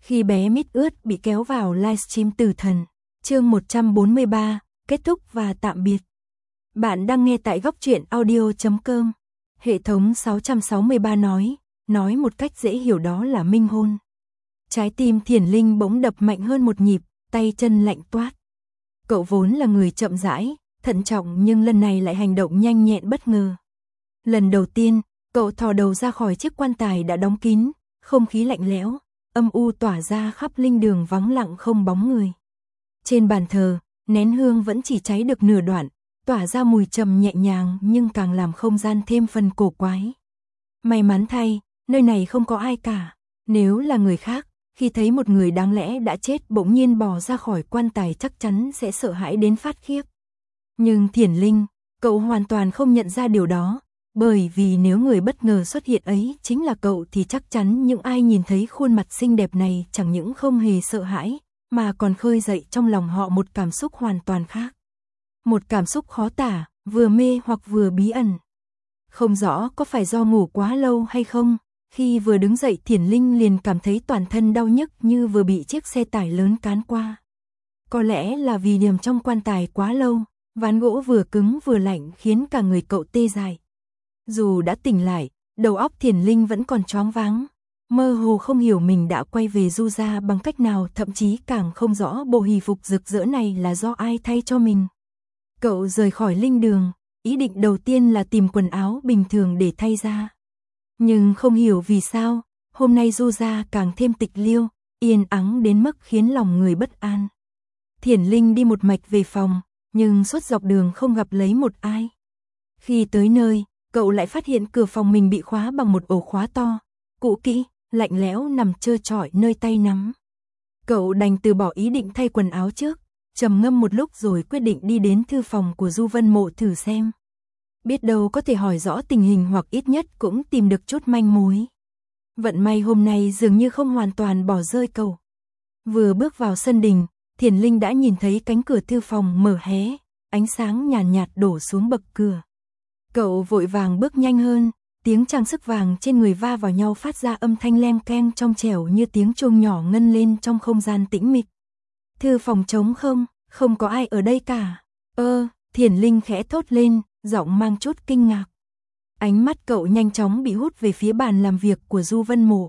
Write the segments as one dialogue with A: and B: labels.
A: Khi bé mít ướt bị kéo vào livestream Tử Thần, chương 143, kết thúc và tạm biệt. Bạn đang nghe tại góc truyện audio.com. Hệ thống 663 nói một cách dễ hiểu đó là minh hôn. Trái tim Thiển Linh bỗng đập mạnh hơn một nhịp, tay chân lạnh toát. Cậu vốn là người chậm rãi, thận trọng nhưng lần này lại hành động nhanh nhẹn bất ngờ. Lần đầu tiên, cậu thò đầu ra khỏi chiếc quan tài đã đóng kín, không khí lạnh lẽo, âm u tỏa ra khắp linh đường vắng lặng không bóng người. Trên bàn thờ, nén hương vẫn chỉ cháy được nửa đoạn, tỏa ra mùi trầm nhẹ nhàng nhưng càng làm không gian thêm phần cổ quái. May mắn thay, nơi này không có ai cả. Nếu là người khác, khi thấy một người đáng lẽ đã chết bỗng nhiên bò ra khỏi quan tài chắc chắn sẽ sợ hãi đến phát khiếp. Nhưng Thiển Linh, cậu hoàn toàn không nhận ra điều đó, bởi vì nếu người bất ngờ xuất hiện ấy chính là cậu thì chắc chắn những ai nhìn thấy khuôn mặt xinh đẹp này chẳng những không hề sợ hãi, mà còn khơi dậy trong lòng họ một cảm xúc hoàn toàn khác. Một cảm xúc khó tả, vừa mê hoặc vừa bí ẩn. Không rõ có phải do ngủ quá lâu hay không, khi vừa đứng dậy Thiển Linh liền cảm thấy toàn thân đau nhức như vừa bị chiếc xe tải lớn cán qua. Có lẽ là vì nằm trong quan tài quá lâu, ván gỗ vừa cứng vừa lạnh khiến cả người cậu tê dại. Dù đã tỉnh lại, đầu óc Thiển Linh vẫn còn choáng váng, mơ hồ không hiểu mình đã quay về Du gia bằng cách nào, thậm chí càng không rõ bộ hỷ phục rực rỡ này là do ai thay cho mình. Cậu rời khỏi linh đường, ý định đầu tiên là tìm quần áo bình thường để thay ra. Nhưng không hiểu vì sao, hôm nay Du gia càng thêm tịch liêu, yên ắng đến mức khiến lòng người bất an. Thiển Linh đi một mạch về phòng, nhưng suốt dọc đường không gặp lấy một ai. Khi tới nơi, cậu lại phát hiện cửa phòng mình bị khóa bằng một ổ khóa to, cũ kỹ, lạnh lẽo nằm trơ trọi nơi tay nắm. Cậu đành từ bỏ ý định thay quần áo trước, trầm ngâm một lúc rồi quyết định đi đến thư phòng của Du Vân Mộ thử xem. Biết đâu có thể hỏi rõ tình hình hoặc ít nhất cũng tìm được chút manh mối. Vận may hôm nay dường như không hoàn toàn bỏ rơi cậu. Vừa bước vào sân đình, Thiển Linh đã nhìn thấy cánh cửa thư phòng mở hé, ánh sáng nhàn nhạt đổ xuống bậc cửa. Cậu vội vàng bước nhanh hơn, tiếng trang sức vàng trên người va vào nhau phát ra âm thanh leng keng trong trẻo như tiếng chuông nhỏ ngân lên trong không gian tĩnh mịch. Thư phòng trống không có ai ở đây cả. Thiển Linh khẽ thốt lên, giọng mang chút kinh ngạc. Ánh mắt cậu nhanh chóng bị hút về phía bàn làm việc của Du Vân Mộ.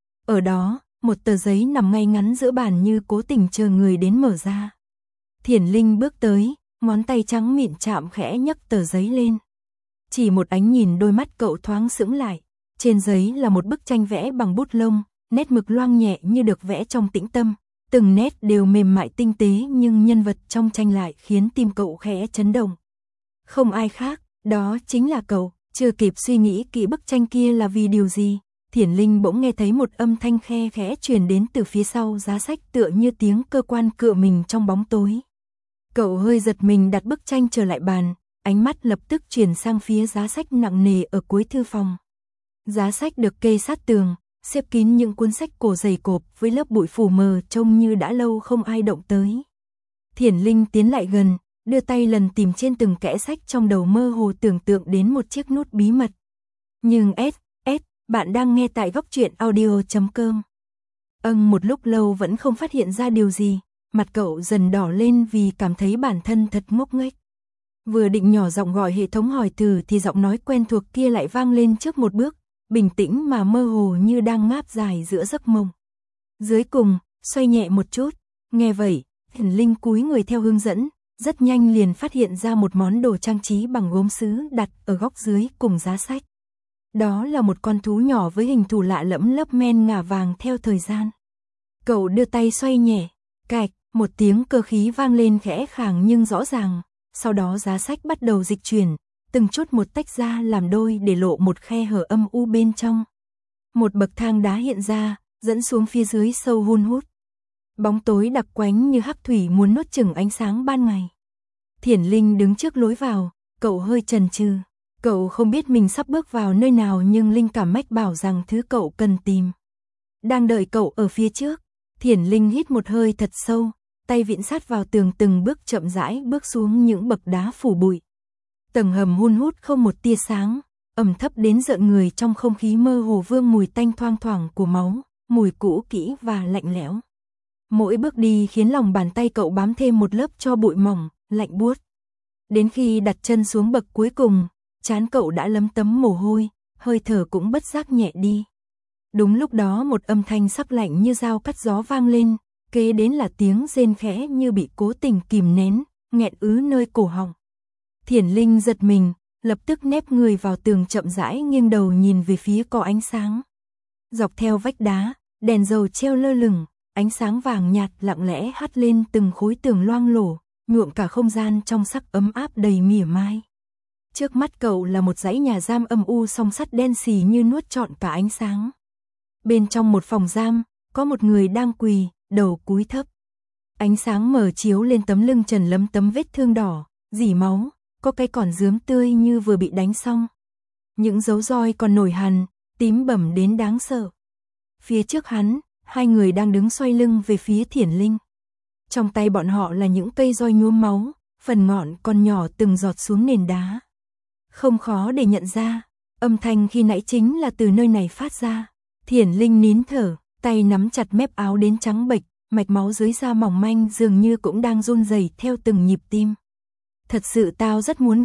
A: Ở đó, một tờ giấy nằm ngay ngắn giữa bàn như cố tình chờ người đến mở ra. Thiển Linh bước tới, ngón tay trắng mịn chạm khẽ nhấc tờ giấy lên. Chỉ một ánh nhìn đôi mắt cậu thoáng sững lại. Trên giấy là một bức tranh vẽ bằng bút lông, nét mực loang nhẹ như được vẽ trong tĩnh tâm. Từng nét đều mềm mại tinh tế nhưng nhân vật trong tranh lại khiến tim cậu khẽ chấn động. Không ai khác, đó chính là cậu. Chưa kịp suy nghĩ kỹ bức tranh kia là vì điều gì, Thiển Linh bỗng nghe thấy một âm thanh khe khẽ truyền đến từ phía sau giá sách tựa như tiếng cơ quan cựa mình trong bóng tối. Cậu hơi giật mình đặt bức tranh trở lại bàn, ánh mắt lập tức chuyển sang phía giá sách nặng nề ở cuối thư phòng. Giá sách được kê sát tường, xếp kín những cuốn sách cổ dày cộp với lớp bụi phủ mờ trông như đã lâu không ai động tới. Thiển Linh tiến lại gần, đưa tay lần tìm trên từng kẽ sách trong đầu mơ hồ tưởng tượng đến một chiếc nút bí mật. Nhưng bạn đang nghe tại góc truyện audio.com. Một lúc lâu vẫn không phát hiện ra điều gì, mặt cậu dần đỏ lên vì cảm thấy bản thân thật ngốc nghếch. Vừa định nhỏ giọng gọi hệ thống hỏi thử thì giọng nói quen thuộc kia lại vang lên trước một bước, bình tĩnh mà mơ hồ như đang ngáp dài giữa giấc mộng. Dưới cùng, xoay nhẹ một chút, nghe vậy, Thiển Linh cúi người theo hướng dẫn. Rất nhanh liền phát hiện ra một món đồ trang trí bằng gốm sứ đặt ở góc dưới cùng giá sách. Đó là một con thú nhỏ với hình thù lạ lẫm lớp men ngả vàng theo thời gian. Cậu đưa tay xoay nhẹ, cạch, một tiếng cơ khí vang lên khẽ khàng nhưng rõ ràng, sau đó giá sách bắt đầu dịch chuyển, từng chút một tách ra làm đôi để lộ một khe hở âm u bên trong. Một bậc thang đá hiện ra, dẫn xuống phía dưới sâu hun hút. Bóng tối đặc quánh như hắc thủy muốn nuốt chửng ánh sáng ban ngày. Thiển Linh đứng trước lối vào, cậu hơi chần chừ. Cậu không biết mình sắp bước vào nơi nào nhưng linh cảm mách bảo rằng thứ cậu cần tìm đang đợi cậu ở phía trước. Thiển Linh hít một hơi thật sâu, tay vịn sát vào tường từng bước chậm rãi bước xuống những bậc đá phủ bụi. Tầng hầm hun hút không một tia sáng, ẩm thấp đến rợn người trong không khí mơ hồ vương mùi tanh thoang thoảng của máu, mùi cũ kỹ và lạnh lẽo. Mỗi bước đi khiến lòng bàn tay cậu bám thêm một lớp tro bụi mỏng, lạnh buốt. Đến khi đặt chân xuống bậc cuối cùng, trán cậu đã lấm tấm mồ hôi, hơi thở cũng bất giác nhẹ đi. Đúng lúc đó một âm thanh sắc lạnh như dao cắt gió vang lên, kế đến là tiếng rên khẽ như bị cố tình kìm nén, nghẹn ứ nơi cổ họng. Thiển Linh giật mình, lập tức nép người vào tường chậm rãi nghiêng đầu nhìn về phía có ánh sáng. Dọc theo vách đá, đèn dầu treo lơ lửng, ánh sáng vàng nhạt lặng lẽ hắt lên từng khối tường loang lổ, nhuộm cả không gian trong sắc ấm áp đầy mỉa mai. Trước mắt cậu là một dãy nhà giam âm u song sắt đen xì như nuốt trọn cả ánh sáng. Bên trong một phòng giam, có một người đang quỳ, đầu cúi thấp. Ánh sáng mờ chiếu lên tấm lưng trần lấm tấm vết thương đỏ, rỉ máu, có cái còn rướm tươi như vừa bị đánh xong. Những dấu roi còn nổi hằn, tím bầm đến đáng sợ. Phía trước hắn, hai người đang đứng xoay lưng về phía Thiển Linh. Trong tay bọn họ là những cây roi nhuốm máu, phần ngọn còn nhỏ từng giọt xuống nền đá. Không khó để nhận ra, âm thanh khi nãy chính là từ nơi này phát ra. Thiển Linh nín thở, tay nắm chặt mép áo đến trắng bệch, mạch máu dưới da mỏng manh dường như cũng đang run rẩy theo từng nhịp tim. Thật sự tao rất muốn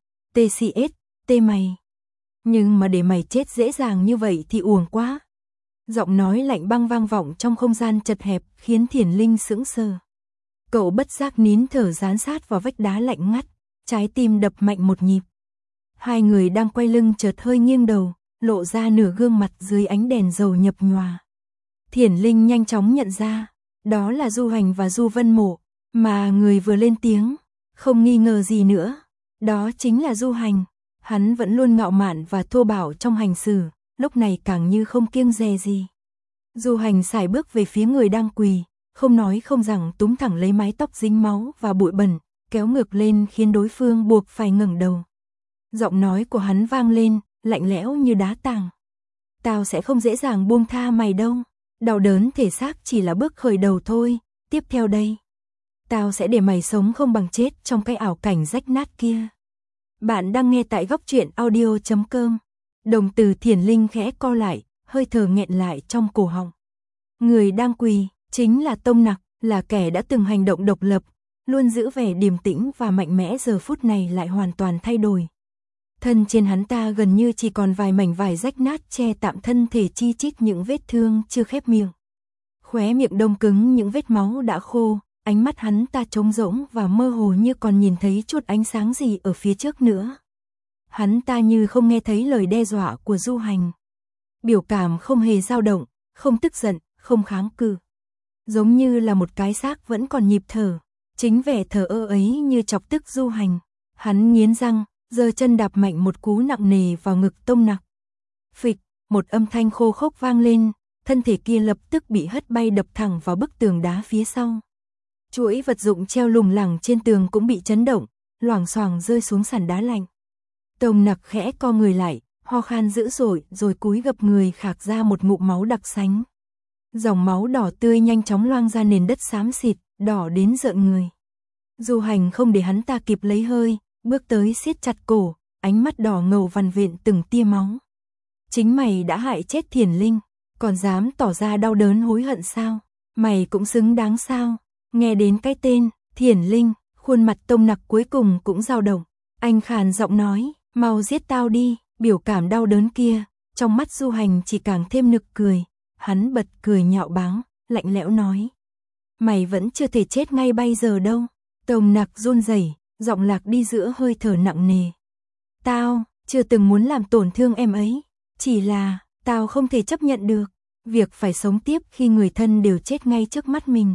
A: TCS, tê mày. Nhưng mà để mày chết dễ dàng như vậy thì uổng quá. Giọng nói lạnh băng vang vọng trong không gian chật hẹp khiến Thiển Linh sững sờ. Cậu bất giác nín thở dán sát vào vách đá lạnh ngắt, trái tim đập mạnh một nhịp. Hai người đang quay lưng chợt hơi nghiêng đầu, lộ ra nửa gương mặt dưới ánh đèn dầu nhập nhòa. Thiển Linh nhanh chóng nhận ra, đó là Du Hành và Du Vân Mộ, mà người vừa lên tiếng, không nghi ngờ gì nữa, đó chính là Du Hành. Hắn vẫn luôn ngạo mạn và thô bạo trong hành xử, lúc này càng như không kiêng dè gì. Du Hành sải bước về phía người đang quỳ, không nói không rằng túm thẳng lấy mái tóc dính máu và bụi bẩn, kéo ngược lên khiến đối phương buộc phải ngẩng đầu. Giọng nói của hắn vang lên, lạnh lẽo như đá tảng. Tao sẽ không dễ dàng buông tha mày đâu, đau đớn thể xác chỉ là bước khởi đầu thôi, tiếp theo đây. Tao sẽ để mày sống không bằng chết trong cái ảo cảnh rách nát kia. Bạn đang nghe tại góc truyện audio.com. Đồng tử Thiển Linh khẽ co lại, hơi thở nghẹn lại trong cổ họng. Người đang quỳ, chính là Tông Nặc, là kẻ đã từng hành động độc lập, luôn giữ vẻ điềm tĩnh và mạnh mẽ giờ phút này lại hoàn toàn thay đổi. Thân trên hắn ta gần như chỉ còn vài mảnh vải rách nát che tạm thân thể chi chít những vết thương chưa khép miệng. Khóe miệng đông cứng những vết máu đã khô, ánh mắt hắn ta trống rỗng và mơ hồ như còn nhìn thấy chút ánh sáng gì ở phía trước nữa. Hắn ta như không nghe thấy lời đe dọa của Du Hành. Biểu cảm không hề dao động, không tức giận, không kháng cự. Giống như là một cái xác vẫn còn nhịp thở, chính vẻ thờ ơ ấy như chọc tức Du Hành. Hắn nghiến răng, giơ chân đạp mạnh một cú nặng nề vào ngực Tông Nặc. Phịch, một âm thanh khô khốc vang lên, thân thể kia lập tức bị hất bay đập thẳng vào bức tường đá phía sau. Chuỗi vật dụng treo lủng lẳng trên tường cũng bị chấn động, loảng xoảng rơi xuống sàn đá lạnh. Tông Nặc khẽ co người lại, ho khan dữ dội rồi cúi gập người khạc ra một ngụm máu đặc sánh. Dòng máu đỏ tươi nhanh chóng loang ra nền đất xám xịt, đỏ đến rợn người. Du Hành không để hắn ta kịp lấy hơi, bước tới siết chặt cổ, ánh mắt đỏ ngầu vằn vện từng tia máu. Chính mày đã hại chết Thiển Linh, còn dám tỏ ra đau đớn hối hận sao? Mày cũng xứng đáng sao? Nghe đến cái tên Thiển Linh, khuôn mặt Tông Nặc cuối cùng cũng dao động. Anh khàn giọng nói, mau giết tao đi. Biểu cảm đau đớn kia, trong mắt Du Hành chỉ càng thêm nực cười. Hắn bật cười nhạo báng, lạnh lẽo nói, mày vẫn chưa thể chết ngay bây giờ đâu. Tông Nặc run rẩy, giọng lạc đi giữa hơi thở nặng nề. Tao chưa từng muốn làm tổn thương em ấy, chỉ là tao không thể chấp nhận được việc phải sống tiếp khi người thân đều chết ngay trước mắt mình.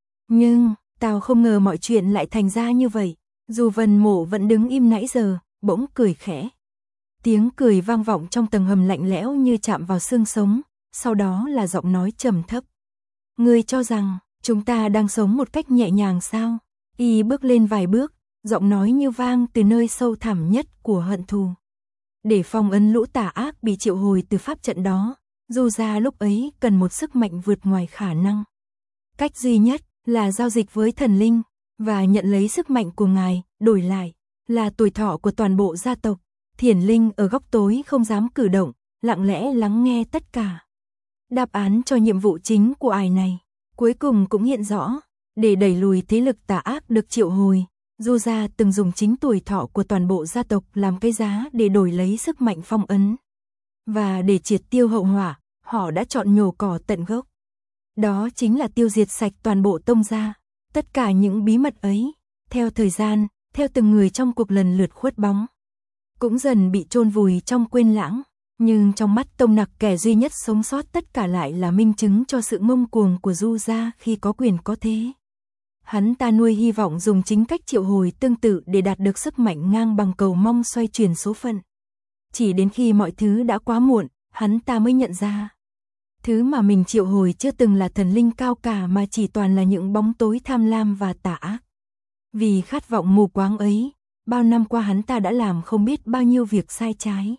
A: Nhưng tao không ngờ mọi chuyện lại thành ra như vậy. Du Vân Mộ vẫn đứng im nãy giờ, bỗng cười khẽ. Tiếng cười vang vọng trong tầng hầm lạnh lẽo như chạm vào xương sống, sau đó là giọng nói trầm thấp. Ngươi cho rằng chúng ta đang sống một cách nhẹ nhàng sao? Y bước lên vài bước, giọng nói như vang từ nơi sâu thẳm nhất của hận thù. Để phong ấn lũ tà ác bị triệu hồi từ pháp trận đó, Du gia lúc ấy cần một sức mạnh vượt ngoài khả năng. Cách duy nhất là giao dịch với thần linh và nhận lấy sức mạnh của ngài, đổi lại là tuổi thọ của toàn bộ gia tộc. Thiển Linh ở góc tối không dám cử động, lặng lẽ lắng nghe tất cả. Đáp án cho nhiệm vụ chính của ải này, cuối cùng cũng hiện rõ. Để đẩy lùi thế lực tà ác được triệu hồi, Du gia từng dùng chính tuổi thọ của toàn bộ gia tộc làm cái giá để đổi lấy sức mạnh phong ấn. Và để triệt tiêu hậu họa, họ đã chọn nhổ cỏ tận gốc. Đó chính là tiêu diệt sạch toàn bộ Tông gia. Tất cả những bí mật ấy, theo thời gian, theo từng người trong cuộc lần lượt khuất bóng, cũng dần bị chôn vùi trong quên lãng. Nhưng trong mắt Tông Nặc, kẻ duy nhất sống sót tất cả lại là minh chứng cho sự ngông cuồng của Du gia khi có quyền có thế. Hắn ta nuôi hy vọng dùng chính cách triệu hồi tương tự để đạt được sức mạnh ngang bằng, cầu mong xoay chuyển số phận. Chỉ đến khi mọi thứ đã quá muộn, hắn ta mới nhận ra. Thứ mà mình triệu hồi chưa từng là thần linh cao cả mà chỉ toàn là những bóng tối tham lam và tà ác. Vì khát vọng mù quáng ấy, bao năm qua hắn ta đã làm không biết bao nhiêu việc sai trái.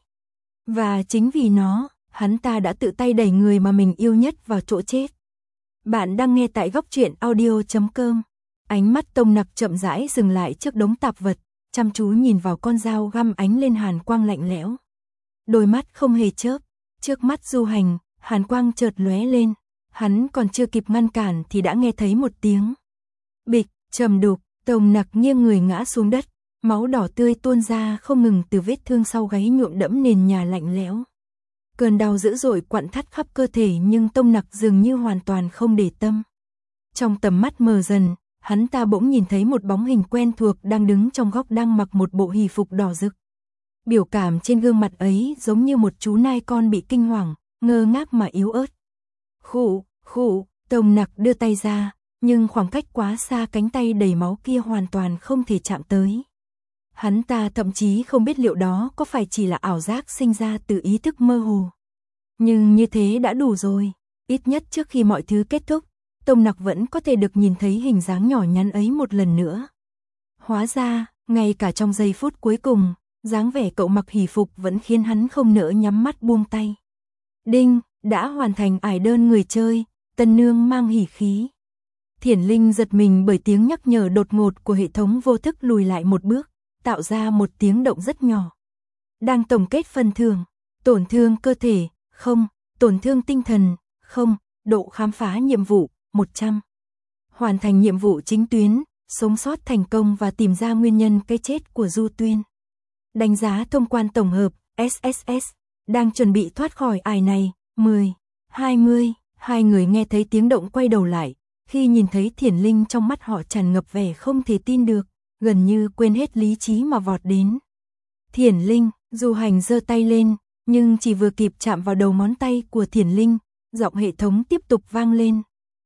A: Và chính vì nó, hắn ta đã tự tay đẩy người mà mình yêu nhất vào chỗ chết. Bạn đang nghe tại góc truyện audio.com. Ánh mắt Tông Nặc chậm rãi dừng lại trước đống tạp vật, chăm chú nhìn vào con dao găm ánh lên hàn quang lạnh lẽo. Đôi mắt không hề chớp, trước mắt Du Hành, hàn quang chợt lóe lên, hắn còn chưa kịp ngăn cản thì đã nghe thấy một tiếng bịch, trầm đục, Tông Nặc nghiêng người ngã xuống đất, máu đỏ tươi tuôn ra không ngừng từ vết thương sau gáy nhuộm đẫm nền nhà lạnh lẽo. Cơn đau dữ dội quặn thắt khắp cơ thể nhưng Tông Nặc dường như hoàn toàn không để tâm. Trong tầm mắt mờ dần, hắn ta bỗng nhìn thấy một bóng hình quen thuộc đang đứng trong góc, đang mặc một bộ hỷ phục đỏ rực. Biểu cảm trên gương mặt ấy giống như một chú nai con bị kinh hoàng, ngơ ngác mà yếu ớt. Khụ, khụ, Tông Nặc đưa tay ra, nhưng khoảng cách quá xa, cánh tay đầy máu kia hoàn toàn không thể chạm tới. Hắn ta thậm chí không biết liệu đó có phải chỉ là ảo giác sinh ra từ ý thức mơ hồ. Nhưng như thế đã đủ rồi, ít nhất trước khi mọi thứ kết thúc, Tông Nặc vẫn có thể được nhìn thấy hình dáng nhỏ nhắn ấy một lần nữa. Hóa ra, ngay cả trong giây phút cuối cùng, dáng vẻ cậu mặc hỷ phục vẫn khiến hắn không nỡ nhắm mắt buông tay. Đinh, đã hoàn thành ải đơn người chơi, tân nương mang hỷ khí. Thiển Linh giật mình bởi tiếng nhắc nhở đột ngột của hệ thống, vô thức lùi lại một bước, tạo ra một tiếng động rất nhỏ. Đang tổng kết phần thưởng, tổn thương cơ thể, 0, tổn thương tinh thần, 0, độ khám phá nhiệm vụ, 100. Hoàn thành nhiệm vụ chính tuyến, sống sót thành công và tìm ra nguyên nhân cái chết của Du Tuyên. Đánh giá thông quan tổng hợp, SSS, đang chuẩn bị thoát khỏi ải này, 10, 20, hai người nghe thấy tiếng động quay đầu lại, khi nhìn thấy Thiển Linh trong mắt họ tràn ngập vẻ không thể tin được, gần như quên hết lý trí mà vọt đến. Thiển Linh, Du Hành giơ tay lên, nhưng chỉ vừa kịp chạm vào đầu ngón tay của Thiển Linh, giọng hệ thống tiếp tục vang lên.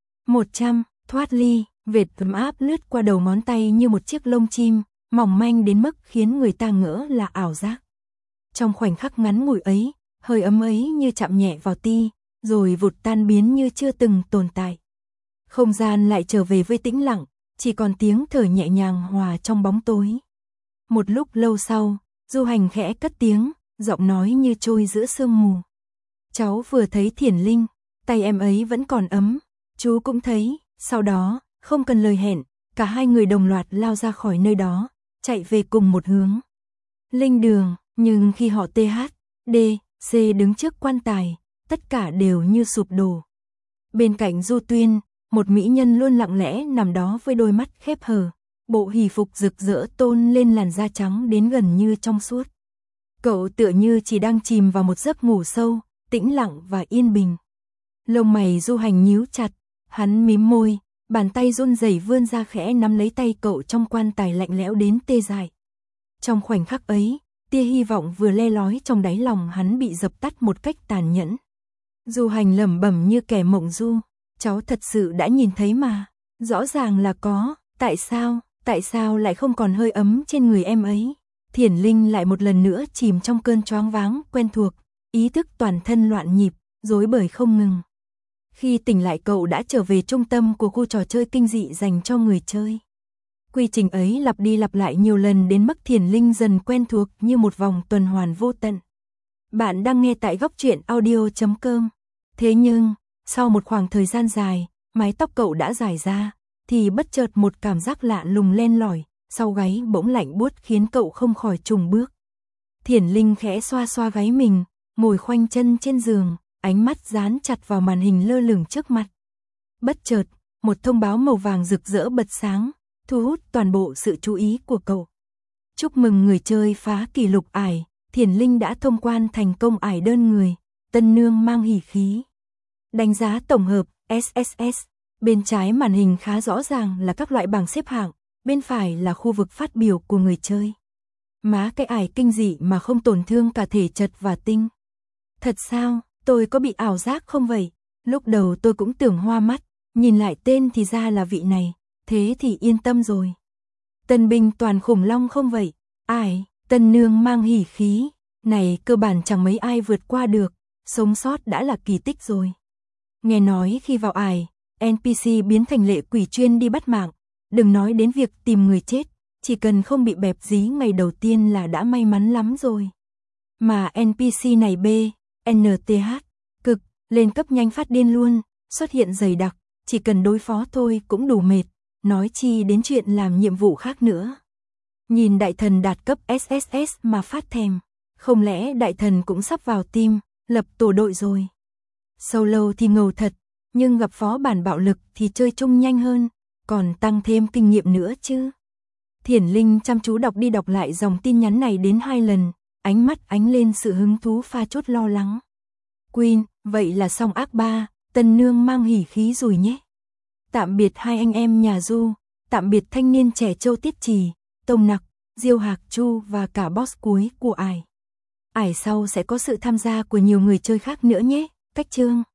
A: 100, thoát ly, vệt ấm áp lướt qua đầu ngón tay như một chiếc lông chim, mỏng manh đến mức khiến người ta ngỡ là ảo giác. Trong khoảnh khắc ngắn ngủi ấy, hơi ấm ấy như chạm nhẹ vào ti, rồi vụt tan biến như chưa từng tồn tại. Không gian lại trở về với tĩnh lặng, chỉ còn tiếng thở nhẹ nhàng hòa trong bóng tối. Một lúc lâu sau, Du Hành khẽ cất tiếng, giọng nói như trôi giữa sương mù. Cháu vừa thấy Thiển Linh, tay em ấy vẫn còn ấm, chú cũng thấy. Sau đó, không cần lời hẹn, cả hai người đồng loạt lao ra khỏi nơi đó, chạy về cùng một hướng. Linh đường, nhưng khi họ THD, C đứng trước quan tài, tất cả đều như sụp đổ. Bên cạnh Du Tuyên, một mỹ nhân luôn lặng lẽ nằm đó với đôi mắt khép hờ, bộ hỷ phục rực rỡ tôn lên làn da trắng đến gần như trong suốt. Cậu tựa như chỉ đang chìm vào một giấc ngủ sâu, tĩnh lặng và yên bình. Lông mày Du Hành nhíu chặt, hắn mím môi, bàn tay run rẩy vươn ra khẽ nắm lấy tay cậu trong quan tài lạnh lẽo đến tê dại. Trong khoảnh khắc ấy, tia hy vọng vừa le lói trong đáy lòng hắn bị dập tắt một cách tàn nhẫn. Du Hành lẩm bẩm như kẻ mộng du, cháu thật sự đã nhìn thấy mà, rõ ràng là có, tại sao lại không còn hơi ấm trên người em ấy. Thiển Linh lại một lần nữa chìm trong cơn choáng váng quen thuộc, ý thức toàn thân loạn nhịp, rối bời không ngừng. Khi tỉnh lại, cậu đã trở về trung tâm của khu trò chơi kinh dị dành cho người chơi. Quy trình ấy lặp đi lặp lại nhiều lần đến mức Thiển Linh dần quen thuộc như một vòng tuần hoàn vô tận. Bạn đang nghe tại góc truyện audio.com. Thế nhưng, sau một khoảng thời gian dài, mái tóc cậu đã dài ra, thì bất chợt một cảm giác lạ lùng len lỏi, sau gáy bỗng lạnh buốt khiến cậu không khỏi chùng bước. Thiển Linh khẽ xoa xoa gáy mình, ngồi khoanh chân trên giường, ánh mắt dán chặt vào màn hình lơ lửng trước mặt. Bất chợt, một thông báo màu vàng rực rỡ bật sáng, thu hút toàn bộ sự chú ý của cậu. Chúc mừng người chơi phá kỷ lục ải, Thiền Linh đã thông quan thành công ải đơn người, tân nương mang hỉ khí. Đánh giá tổng hợp, SSS, bên trái màn hình khá rõ ràng là các loại bảng xếp hạng, bên phải là khu vực phát biểu của người chơi. Má cái ải kinh dị mà không tổn thương cả thể chất và tinh. Thật sao, tôi có bị ảo giác không vậy? Lúc đầu tôi cũng tưởng hoa mắt, nhìn lại tên thì ra là vị này, thế thì yên tâm rồi. Tân binh toàn khủng long không vậy? Ải, tân nương mang hỉ khí, này cơ bản chẳng mấy ai vượt qua được, sống sót đã là kỳ tích rồi. Nghe nói khi vào ải, NPC biến thành lệ quỷ chuyên đi bắt mạng, đừng nói đến việc tìm người chết, chỉ cần không bị bẹp dí ngày đầu tiên là đã may mắn lắm rồi. Mà NPC này B, NTH, cực, lên cấp nhanh phát điên luôn, xuất hiện dày đặc, chỉ cần đối phó thôi cũng đủ mệt, nói chi đến chuyện làm nhiệm vụ khác nữa. Nhìn đại thần đạt cấp SSS mà phát thèm, không lẽ đại thần cũng sắp vào team, lập tổ đội rồi. Solo thì ngầu thật, nhưng gặp phó bản bạo lực thì chơi chung nhanh hơn, còn tăng thêm kinh nghiệm nữa chứ. Thiển Linh chăm chú đọc đi đọc lại dòng tin nhắn này đến 2 lần, ánh mắt ánh lên sự hứng thú pha chút lo lắng. Queen, vậy là xong ác 3, tân nương mang hỉ khí rồi nhé. Tạm biệt hai anh em nhà Du, tạm biệt thanh niên trẻ Châu Tiết Trì, Tông Nặc, Diêu Hạc Chu và cả boss cuối của ải. Ải sau sẽ có sự tham gia của nhiều người chơi khác nữa nhé. Cách chương